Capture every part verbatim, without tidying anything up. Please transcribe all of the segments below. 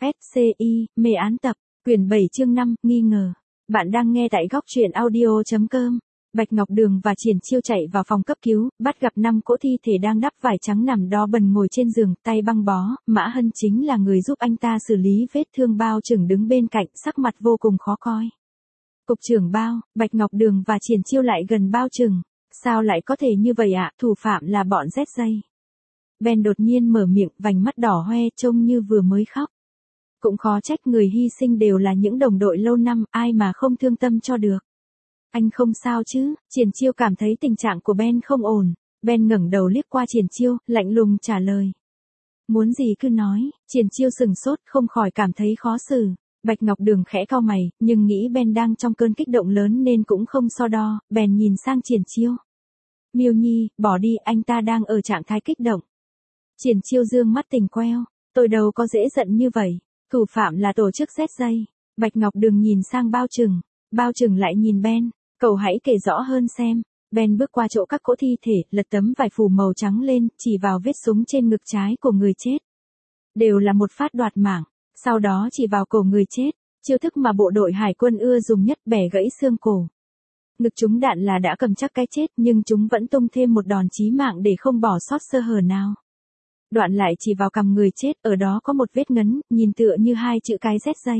ét xê i, mê án tập, quyển bảy chương năm, nghi ngờ. Bạn đang nghe tại góc truyện audio chấm com. Bạch Ngọc Đường và Triển Chiêu chạy vào phòng cấp cứu, bắt gặp năm cỗ thi thể đang đắp vải trắng nằm đó bần ngồi trên giường, tay băng bó. Mã Hân chính là người giúp anh ta xử lý vết thương. Bao Trừng đứng bên cạnh, sắc mặt vô cùng khó coi. Cục trưởng Bao, Bạch Ngọc Đường và Triển Chiêu lại gần Bao Trừng. Sao lại có thể như vậy ạ? Thủ phạm là bọn Z dây. Ben đột nhiên mở miệng, vành mắt đỏ hoe, trông như vừa mới khóc. Cũng khó trách, người hy sinh đều là những đồng đội lâu năm, ai mà không thương tâm cho được. Anh không sao chứ? Triển Chiêu cảm thấy tình trạng của Ben không ổn. Ben ngẩng đầu liếc qua Triển Chiêu, lạnh lùng trả lời. Muốn gì cứ nói. Triển Chiêu sừng sốt, không khỏi cảm thấy khó xử. Bạch Ngọc Đường khẽ cau mày, nhưng nghĩ Ben đang trong cơn kích động lớn nên cũng không so đo, bèn nhìn sang Triển Chiêu. Miêu Nhi, bỏ đi, anh ta đang ở trạng thái kích động. Triển Chiêu dương mắt tình queo, tôi đâu có dễ giận như vậy, thủ phạm là tổ chức Z dây. Bạch Ngọc Đường nhìn sang Bao Trừng, Bao Trừng lại nhìn Ben, cậu hãy kể rõ hơn xem. Ben bước qua chỗ các cỗ thi thể, lật tấm vải phủ màu trắng lên, chỉ vào vết súng trên ngực trái của người chết. Đều là một phát đoạt mạng, sau đó chỉ vào cổ người chết, chiêu thức mà bộ đội hải quân ưa dùng nhất, bẻ gãy xương cổ. Ngực chúng đạn là đã cầm chắc cái chết, nhưng chúng vẫn tung thêm một đòn chí mạng để không bỏ sót sơ hở nào. Đoạn lại chỉ vào cằm người chết, ở đó có một vết ngấn, nhìn tựa như hai chữ cái Z dây.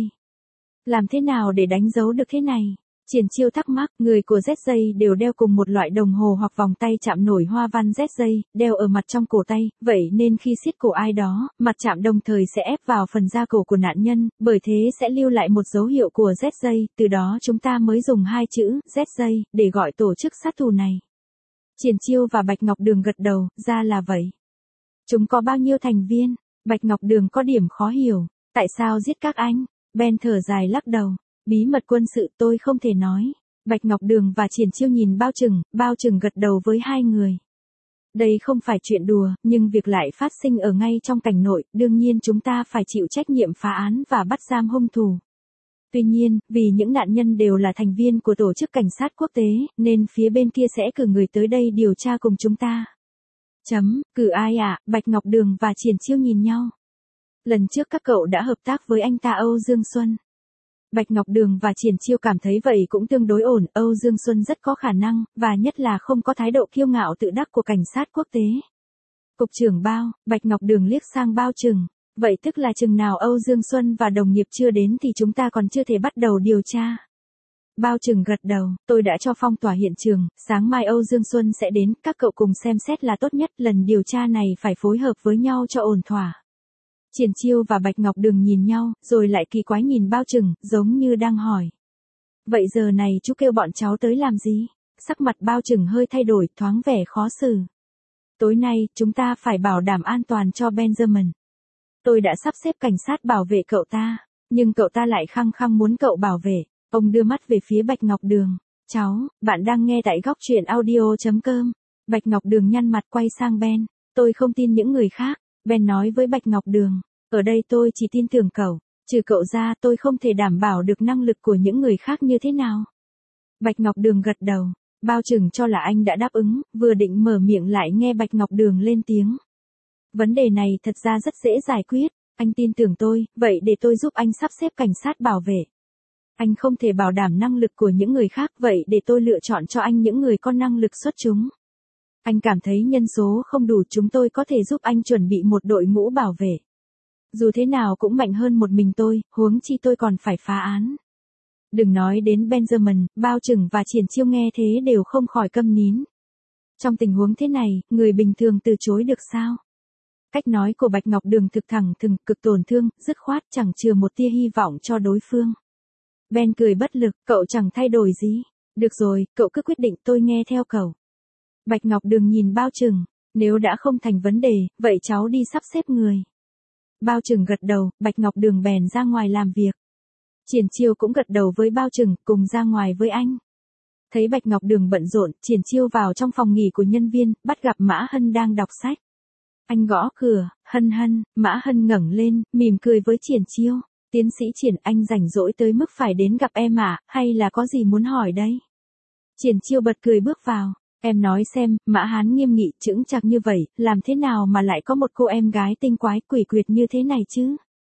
Làm thế nào để đánh dấu được thế này? Triển Chiêu thắc mắc, người của Z dây đều đeo cùng một loại đồng hồ hoặc vòng tay chạm nổi hoa văn Z dây, đeo ở mặt trong cổ tay, vậy nên khi siết cổ ai đó, mặt chạm đồng thời sẽ ép vào phần da cổ của nạn nhân, bởi thế sẽ lưu lại một dấu hiệu của Z dây, từ đó chúng ta mới dùng hai chữ Z dây để gọi tổ chức sát thủ này. Triển Chiêu và Bạch Ngọc Đường gật đầu, ra là vậy. Chúng có bao nhiêu thành viên? Bạch Ngọc Đường có điểm khó hiểu, tại sao giết các anh? Ben thở dài lắc đầu. Bí mật quân sự tôi không thể nói. Bạch Ngọc Đường và Triển Chiêu nhìn Bao Trừng, Bao Trừng gật đầu với hai người. Đây không phải chuyện đùa, nhưng việc lại phát sinh ở ngay trong cảnh nội, đương nhiên chúng ta phải chịu trách nhiệm phá án và bắt giam hung thủ. Tuy nhiên, vì những nạn nhân đều là thành viên của tổ chức cảnh sát quốc tế, nên phía bên kia sẽ cử người tới đây điều tra cùng chúng ta. Chấm, cử ai ạ? À? Bạch Ngọc Đường và Triển Chiêu nhìn nhau. Lần trước các cậu đã hợp tác với anh ta Âu Dương Xuân. Bạch Ngọc Đường và Triển Chiêu cảm thấy vậy cũng tương đối ổn, Âu Dương Xuân rất có khả năng, và nhất là không có thái độ kiêu ngạo tự đắc của cảnh sát quốc tế. Cục trưởng Bao, Bạch Ngọc Đường liếc sang Bao Trừng, vậy tức là chừng nào Âu Dương Xuân và đồng nghiệp chưa đến thì chúng ta còn chưa thể bắt đầu điều tra. Bao Trừng gật đầu, tôi đã cho phong tỏa hiện trường, sáng mai Âu Dương Xuân sẽ đến, các cậu cùng xem xét là tốt nhất, lần điều tra này phải phối hợp với nhau cho ổn thỏa. Triển Chiêu và Bạch Ngọc Đường nhìn nhau, rồi lại kỳ quái nhìn Bao Trừng, giống như đang hỏi. Vậy giờ này chú kêu bọn cháu tới làm gì? Sắc mặt Bao Trừng hơi thay đổi, thoáng vẻ khó xử. Tối nay, chúng ta phải bảo đảm an toàn cho Benjamin. Tôi đã sắp xếp cảnh sát bảo vệ cậu ta, nhưng cậu ta lại khăng khăng muốn cậu bảo vệ. Ông đưa mắt về phía Bạch Ngọc Đường. Cháu, bạn đang nghe tại góc truyện audio chấm com. Bạch Ngọc Đường nhăn mặt quay sang Ben. Tôi không tin những người khác. Ben nói với Bạch Ngọc Đường. Ở đây tôi chỉ tin tưởng cậu. Trừ cậu ra tôi không thể đảm bảo được năng lực của những người khác như thế nào. Bạch Ngọc Đường gật đầu. Bao Trừng cho là anh đã đáp ứng, vừa định mở miệng lại nghe Bạch Ngọc Đường lên tiếng. Vấn đề này thật ra rất dễ giải quyết. Anh tin tưởng tôi, vậy để tôi giúp anh sắp xếp cảnh sát bảo vệ. Anh không thể bảo đảm năng lực của những người khác, vậy để tôi lựa chọn cho anh những người có năng lực xuất chúng. Anh cảm thấy nhân số không đủ, chúng tôi có thể giúp anh chuẩn bị một đội ngũ bảo vệ. Dù thế nào cũng mạnh hơn một mình tôi, huống chi tôi còn phải phá án. Đừng nói đến Benjamin, Bao Trừng và Triển Chiêu nghe thế đều không khỏi câm nín. Trong tình huống thế này, người bình thường từ chối được sao? Cách nói của Bạch Ngọc Đường thực thẳng thừng, cực tổn thương, dứt khoát, chẳng chừa một tia hy vọng cho đối phương. Ben cười bất lực, cậu chẳng thay đổi gì. Được rồi, cậu cứ quyết định, tôi nghe theo cậu. Bạch Ngọc Đường nhìn Bao Trừng, nếu đã không thành vấn đề, vậy cháu đi sắp xếp người. Bao Trừng gật đầu, Bạch Ngọc Đường bèn ra ngoài làm việc. Triển Chiêu cũng gật đầu với Bao Trừng, cùng ra ngoài với anh. Thấy Bạch Ngọc Đường bận rộn, Triển Chiêu vào trong phòng nghỉ của nhân viên, bắt gặp Mã Hân đang đọc sách. Anh gõ cửa, Hân Hân, Mã Hân ngẩng lên, mỉm cười với Triển Chiêu. Tiến sĩ Triển, anh rảnh rỗi tới mức phải đến gặp em à, hay là có gì muốn hỏi đây? Triển Chiêu bật cười bước vào. Em nói xem, Mã Hán nghiêm nghị, chững chạc như vậy, làm thế nào mà lại có một cô em gái tinh quái quỷ quyệt như thế này chứ?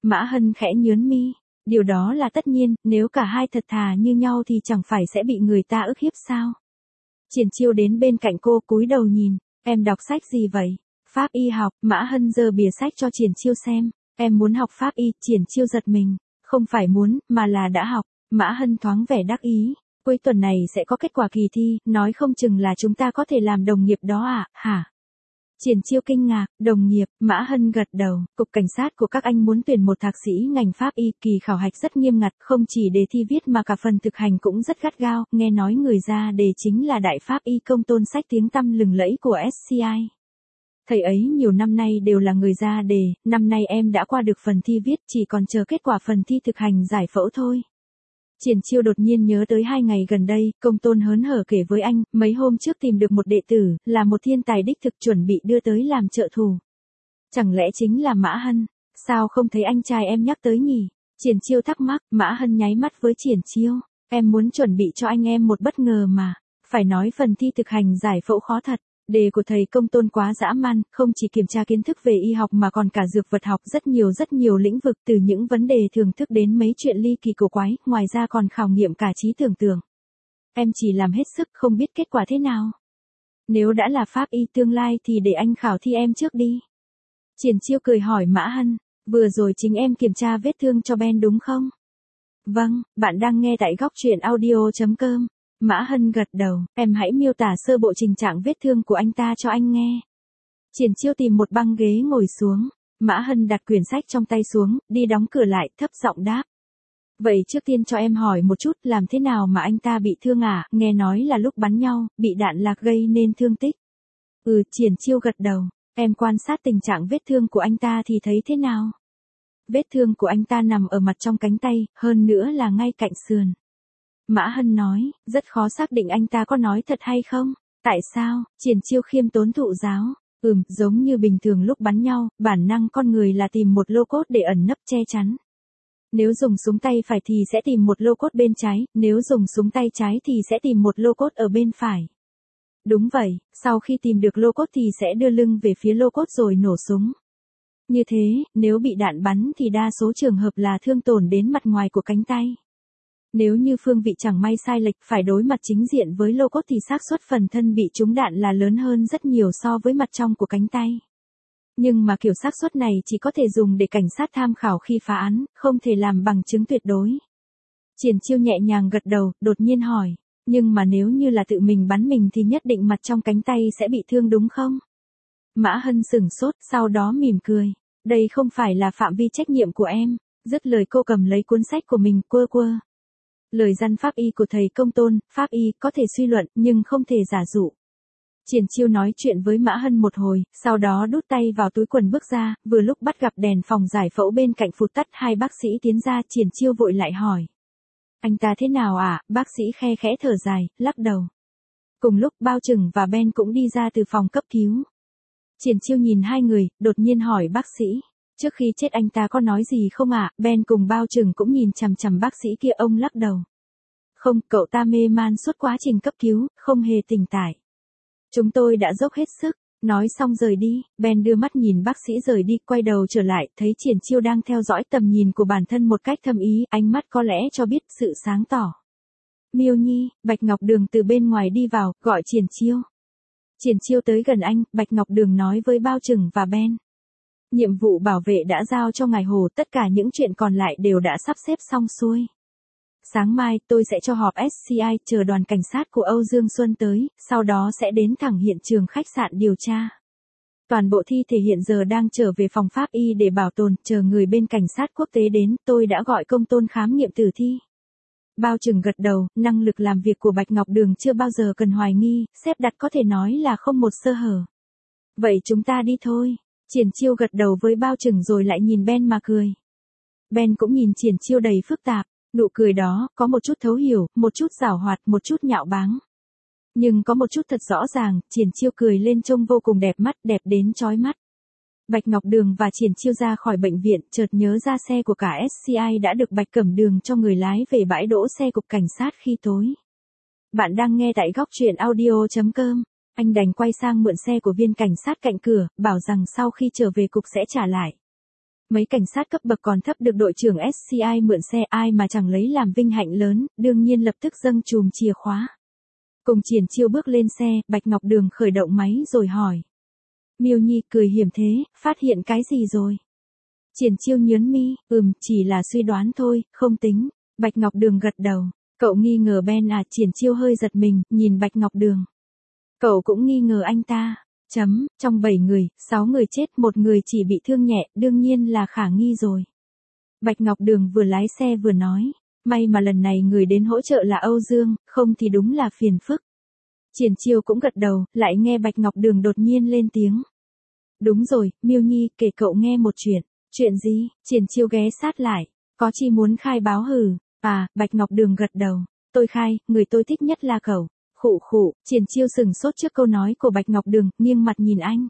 Mã Hân khẽ nhướng mi. Điều đó là tất nhiên, nếu cả hai thật thà như nhau thì chẳng phải sẽ bị người ta ức hiếp sao? Triển Chiêu đến bên cạnh cô cúi đầu nhìn, em đọc sách gì vậy? Pháp y học. Mã Hân giơ bìa sách cho Triển Chiêu xem. Em muốn học pháp y. Triển Chiêu giật mình. Không phải muốn, mà là đã học. Mã Hân thoáng vẻ đắc ý. Cuối tuần này sẽ có kết quả kỳ thi, nói không chừng là chúng ta có thể làm đồng nghiệp đó à, hả? Triển Chiêu kinh ngạc, đồng nghiệp. Mã Hân gật đầu, cục cảnh sát của các anh muốn tuyển một thạc sĩ ngành pháp y, kỳ khảo hạch rất nghiêm ngặt, không chỉ đề thi viết mà cả phần thực hành cũng rất gắt gao, nghe nói người ra đề chính là đại pháp y công tôn sách tiếng tăm lừng lẫy của ét xê i. Thầy ấy nhiều năm nay đều là người ra đề, năm nay em đã qua được phần thi viết, chỉ còn chờ kết quả phần thi thực hành giải phẫu thôi. Triển Chiêu đột nhiên nhớ tới hai ngày gần đây, công tôn hớn hở kể với anh, mấy hôm trước tìm được một đệ tử, là một thiên tài đích thực chuẩn bị đưa tới làm trợ thủ. Chẳng lẽ chính là Mã Hân? Sao không thấy anh trai em nhắc tới nhỉ? Triển Chiêu thắc mắc. Mã Hân nháy mắt với Triển Chiêu. Em muốn chuẩn bị cho anh em một bất ngờ mà. Phải nói phần thi thực hành giải phẫu khó thật. Đề của thầy công tôn quá dã man, không chỉ kiểm tra kiến thức về y học mà còn cả dược vật học, rất nhiều rất nhiều lĩnh vực, từ những vấn đề thưởng thức đến mấy chuyện ly kỳ cổ quái, ngoài ra còn khảo nghiệm cả trí tưởng tượng. Em chỉ làm hết sức, không biết kết quả thế nào. Nếu đã là pháp y tương lai thì để anh khảo thi em trước đi. Triển Chiêu cười hỏi Mã Hân, vừa rồi chính em kiểm tra vết thương cho Ben đúng không? Vâng, bạn đang nghe tại góc truyện audio chấm com. Mã Hân gật đầu, em hãy miêu tả sơ bộ tình trạng vết thương của anh ta cho anh nghe. Triển Chiêu tìm một băng ghế ngồi xuống. Mã Hân đặt quyển sách trong tay xuống, đi đóng cửa lại, thấp giọng đáp. Vậy trước tiên cho em hỏi một chút, làm thế nào mà anh ta bị thương à? Nghe nói là lúc bắn nhau, bị đạn lạc gây nên thương tích. Ừ, Triển Chiêu gật đầu. Em quan sát tình trạng vết thương của anh ta thì thấy thế nào? Vết thương của anh ta nằm ở mặt trong cánh tay, hơn nữa là ngay cạnh sườn. Mã Hân nói, rất khó xác định anh ta có nói thật hay không. Tại sao? Triển Chiêu khiêm tốn thụ giáo. Ừm, giống như bình thường lúc bắn nhau, bản năng con người là tìm một lô cốt để ẩn nấp che chắn. Nếu dùng súng tay phải thì sẽ tìm một lô cốt bên trái, nếu dùng súng tay trái thì sẽ tìm một lô cốt ở bên phải. Đúng vậy, sau khi tìm được lô cốt thì sẽ đưa lưng về phía lô cốt rồi nổ súng. Như thế, nếu bị đạn bắn thì đa số trường hợp là thương tổn đến mặt ngoài của cánh tay. Nếu như phương vị chẳng may sai lệch phải đối mặt chính diện với lô cốt thì xác suất phần thân bị trúng đạn là lớn hơn rất nhiều so với mặt trong của cánh tay. Nhưng mà kiểu xác suất này chỉ có thể dùng để cảnh sát tham khảo khi phá án, không thể làm bằng chứng tuyệt đối. Triển Chiêu nhẹ nhàng gật đầu, đột nhiên hỏi, nhưng mà nếu như là tự mình bắn mình thì nhất định mặt trong cánh tay sẽ bị thương đúng không? Mã Hân sửng sốt, sau đó mỉm cười, đây không phải là phạm vi trách nhiệm của em. Dứt lời cô cầm lấy cuốn sách của mình, quơ quơ. Lời răn pháp y của thầy công tôn, pháp y có thể suy luận nhưng không thể giả dụ. Triển Chiêu nói chuyện với Mã Hân một hồi, sau đó đút tay vào túi quần bước ra, vừa lúc bắt gặp đèn phòng giải phẫu bên cạnh phụt tắt, hai bác sĩ tiến ra. Triển Chiêu vội lại hỏi. Anh ta thế nào ạ? À? Bác sĩ khe khẽ thở dài, lắc đầu. Cùng lúc Bao Trừng và Ben cũng đi ra từ phòng cấp cứu. Triển Chiêu nhìn hai người, đột nhiên hỏi bác sĩ. Trước khi chết anh ta có nói gì không ạ? À? Ben cùng Bao Trừng cũng nhìn chằm chằm bác sĩ kia, ông lắc đầu. Không, cậu ta mê man suốt quá trình cấp cứu, không hề tỉnh tải. Chúng tôi đã dốc hết sức. Nói xong rời đi, Ben đưa mắt nhìn bác sĩ rời đi, quay đầu trở lại, thấy Triển Chiêu đang theo dõi tầm nhìn của bản thân một cách thâm ý, ánh mắt có lẽ cho biết sự sáng tỏ. Miêu Nhi, Bạch Ngọc Đường từ bên ngoài đi vào, gọi Triển Chiêu. Triển Chiêu tới gần anh, Bạch Ngọc Đường nói với Bao Trừng và Ben. Nhiệm vụ bảo vệ đã giao cho ngài Hồ, tất cả những chuyện còn lại đều đã sắp xếp xong xuôi. Sáng mai, tôi sẽ cho họp ét xê i, chờ đoàn cảnh sát của Âu Dương Xuân tới, sau đó sẽ đến thẳng hiện trường khách sạn điều tra. Toàn bộ thi thể hiện giờ đang trở về phòng pháp y để bảo tồn, chờ người bên cảnh sát quốc tế đến, tôi đã gọi công tôn khám nghiệm tử thi. Bao Trừng gật đầu, năng lực làm việc của Bạch Ngọc Đường chưa bao giờ cần hoài nghi, xếp đặt có thể nói là không một sơ hở. Vậy chúng ta đi thôi. Triển Chiêu gật đầu với Bao Trừng rồi lại nhìn Ben mà cười. Ben cũng nhìn Triển Chiêu đầy phức tạp. Nụ cười đó, có một chút thấu hiểu, một chút giảo hoạt, một chút nhạo báng. Nhưng có một chút thật rõ ràng, Triển Chiêu cười lên trông vô cùng đẹp mắt, đẹp đến chói mắt. Bạch Ngọc Đường và Triển Chiêu ra khỏi bệnh viện, chợt nhớ ra xe của cả ét xê i đã được Bạch Cẩm Đường cho người lái về bãi đỗ xe cục cảnh sát khi tối. Bạn đang nghe tại góc truyện audio chấm com. Anh đành quay sang mượn xe của viên cảnh sát cạnh cửa, bảo rằng sau khi trở về cục sẽ trả lại. Mấy cảnh sát cấp bậc còn thấp được đội trưởng ét xê i mượn xe, ai mà chẳng lấy làm vinh hạnh lớn, đương nhiên lập tức dâng chùm chìa khóa. Cùng Triển Chiêu bước lên xe, Bạch Ngọc Đường khởi động máy rồi hỏi. Miêu Nhi cười hiểm thế, phát hiện cái gì rồi? Triển Chiêu nhớn mi, ừm, chỉ là suy đoán thôi, không tính. Bạch Ngọc Đường gật đầu. Cậu nghi ngờ Ben à? Triển Chiêu hơi giật mình, nhìn Bạch Ngọc Đường. Cậu cũng nghi ngờ anh ta. Chấm, trong bảy người, sáu người chết, một người chỉ bị thương nhẹ, đương nhiên là khả nghi rồi. Bạch Ngọc Đường vừa lái xe vừa nói. May mà lần này người đến hỗ trợ là Âu Dương, không thì đúng là phiền phức. Triển Chiêu cũng gật đầu, lại nghe Bạch Ngọc Đường đột nhiên lên tiếng. Đúng rồi, Miêu Nhi, kể cậu nghe một chuyện. Chuyện gì? Triển Chiêu ghé sát lại. Có chi muốn khai báo hử? À, Bạch Ngọc Đường gật đầu. Tôi khai, người tôi thích nhất là cậu. Khụ khụ, Triển Chiêu sừng sốt trước câu nói của Bạch Ngọc Đường, nghiêng mặt nhìn anh.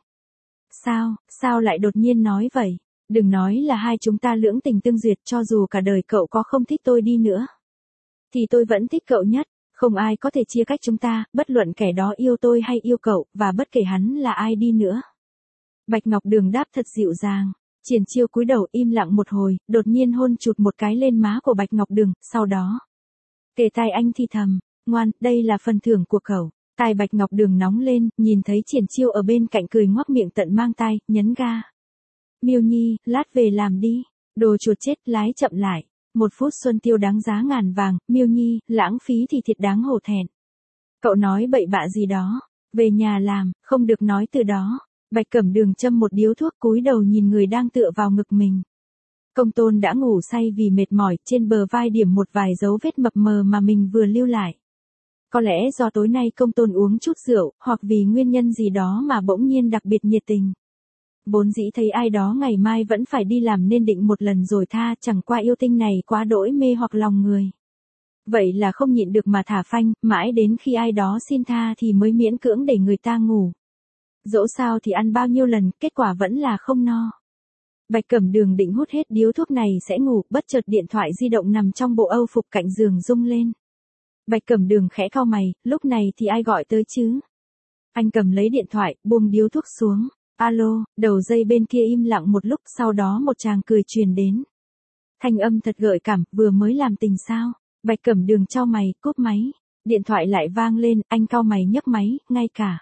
Sao, sao lại đột nhiên nói vậy? Đừng nói là hai chúng ta lưỡng tình tương duyệt, cho dù cả đời cậu có không thích tôi đi nữa. Thì tôi vẫn thích cậu nhất, không ai có thể chia cách chúng ta, bất luận kẻ đó yêu tôi hay yêu cậu, và bất kể hắn là ai đi nữa. Bạch Ngọc Đường đáp thật dịu dàng. Triển Chiêu cúi đầu im lặng một hồi, đột nhiên hôn chụt một cái lên má của Bạch Ngọc Đường, sau đó. Kề tai anh thì thầm, ngoan, đây là phần thưởng của cậu. Tai Bạch Ngọc Đường nóng lên, nhìn thấy Triển Chiêu ở bên cạnh cười ngoác miệng tận mang tai, nhấn ga. Miêu Nhi, lát về làm đi. Đồ chuột chết, lái chậm lại. Một phút xuân tiêu đáng giá ngàn vàng, Miêu Nhi, lãng phí thì thiệt đáng hổ thẹn. Cậu nói bậy bạ gì đó. Về nhà làm, không được nói từ đó. Bạch Cẩm Đường châm một điếu thuốc, cúi đầu nhìn người đang tựa vào ngực mình. Công Tôn đã ngủ say vì mệt mỏi, trên bờ vai điểm một vài dấu vết mập mờ mà mình vừa lưu lại. Có lẽ do tối nay Công Tôn uống chút rượu, hoặc vì nguyên nhân gì đó mà bỗng nhiên đặc biệt nhiệt tình. Vốn dĩ thấy ai đó ngày mai vẫn phải đi làm nên định một lần rồi tha, chẳng qua yêu tinh này quá đỗi mê hoặc lòng người. Vậy là không nhịn được mà thả phanh, mãi đến khi ai đó xin tha thì mới miễn cưỡng để người ta ngủ. Dẫu sao thì ăn bao nhiêu lần, kết quả vẫn là không no. Bạch Cẩm Đường định hút hết điếu thuốc này sẽ ngủ, bất chợt điện thoại di động nằm trong bộ âu phục cạnh giường rung lên. Bạch Cẩm Đường khẽ cau mày, lúc này thì ai gọi tới chứ? Anh cầm lấy điện thoại, buông điếu thuốc xuống. Alo, đầu dây bên kia im lặng một lúc, sau đó một tràng cười truyền đến. Thanh âm thật gợi cảm, vừa mới làm tình sao? Bạch Cẩm Đường chau mày, cúp máy. Điện thoại lại vang lên, anh cau mày nhấc máy, ngay cả.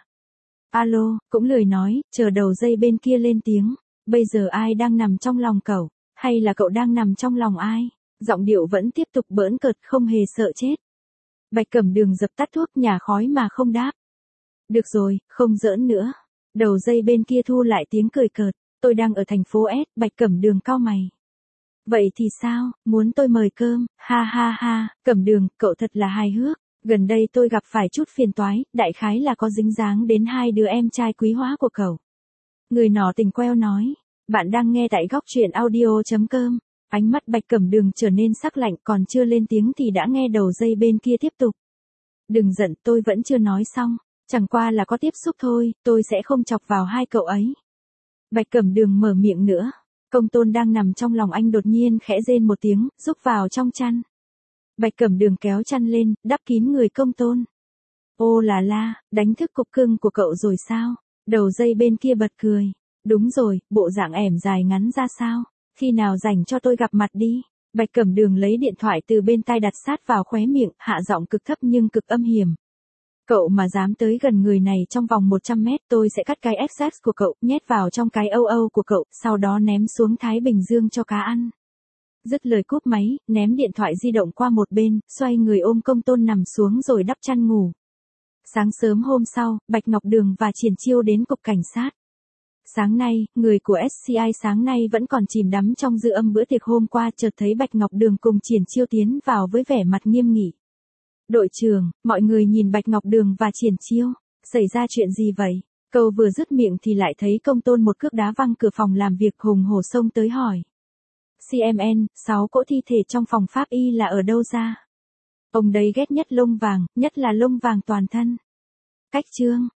Alo, cũng lười nói, chờ đầu dây bên kia lên tiếng. Bây giờ ai đang nằm trong lòng cậu? Hay là cậu đang nằm trong lòng ai? Giọng điệu vẫn tiếp tục bỡn cợt, không hề sợ chết. Bạch Cẩm Đường dập tắt thuốc, nhả khói mà không đáp. Được rồi, không giỡn nữa. Đầu dây bên kia thu lại tiếng cười cợt. Tôi đang ở thành phố S, Bạch Cẩm Đường cau mày. Vậy thì sao, muốn tôi mời cơm? Ha ha ha, Cẩm Đường, cậu thật là hài hước. Gần đây tôi gặp phải chút phiền toái, đại khái là có dính dáng đến hai đứa em trai quý hóa của cậu. Người nọ tình queo nói. Bạn đang nghe tại góc truyện audio chấm com. Ánh mắt Bạch Cẩm Đường trở nên sắc lạnh, còn chưa lên tiếng thì đã nghe đầu dây bên kia tiếp tục. Đừng giận, tôi vẫn chưa nói xong. Chẳng qua là có tiếp xúc thôi, tôi sẽ không chọc vào hai cậu ấy. Bạch Cẩm Đường mở miệng nữa. Công Tôn đang nằm trong lòng anh đột nhiên khẽ rên một tiếng, rúc vào trong chăn. Bạch Cẩm Đường kéo chăn lên, đắp kín người Công Tôn. Ô là la, đánh thức cục cưng của cậu rồi sao? Đầu dây bên kia bật cười. Đúng rồi, bộ dạng ẻm dài ngắn ra sao? Khi nào rảnh cho tôi gặp mặt đi. Bạch Cẩm Đường lấy điện thoại từ bên tai đặt sát vào khóe miệng, hạ giọng cực thấp nhưng cực âm hiểm. Cậu mà dám tới gần người này trong vòng một trăm mét, tôi sẽ cắt cái ép ét của cậu, nhét vào trong cái âu âu của cậu, sau đó ném xuống Thái Bình Dương cho cá ăn. Dứt lời cúp máy, ném điện thoại di động qua một bên, xoay người ôm Công Tôn nằm xuống rồi đắp chăn ngủ. Sáng sớm hôm sau, Bạch Ngọc Đường và Triển Chiêu đến cục cảnh sát. Sáng nay, người của ét xê i sáng nay vẫn còn chìm đắm trong dư âm bữa tiệc hôm qua, chợt thấy Bạch Ngọc Đường cùng Triển Chiêu tiến vào với vẻ mặt nghiêm nghị. Đội trưởng, mọi người nhìn Bạch Ngọc Đường và Triển Chiêu. Xảy ra chuyện gì vậy? Câu vừa dứt miệng thì lại thấy Công Tôn một cước đá văng cửa phòng làm việc, hùng hổ xông tới hỏi. xê em en, sáu cỗ thi thể trong phòng pháp y là ở đâu ra? Ông đấy ghét nhất lông vàng, nhất là lông vàng toàn thân. Cách trương,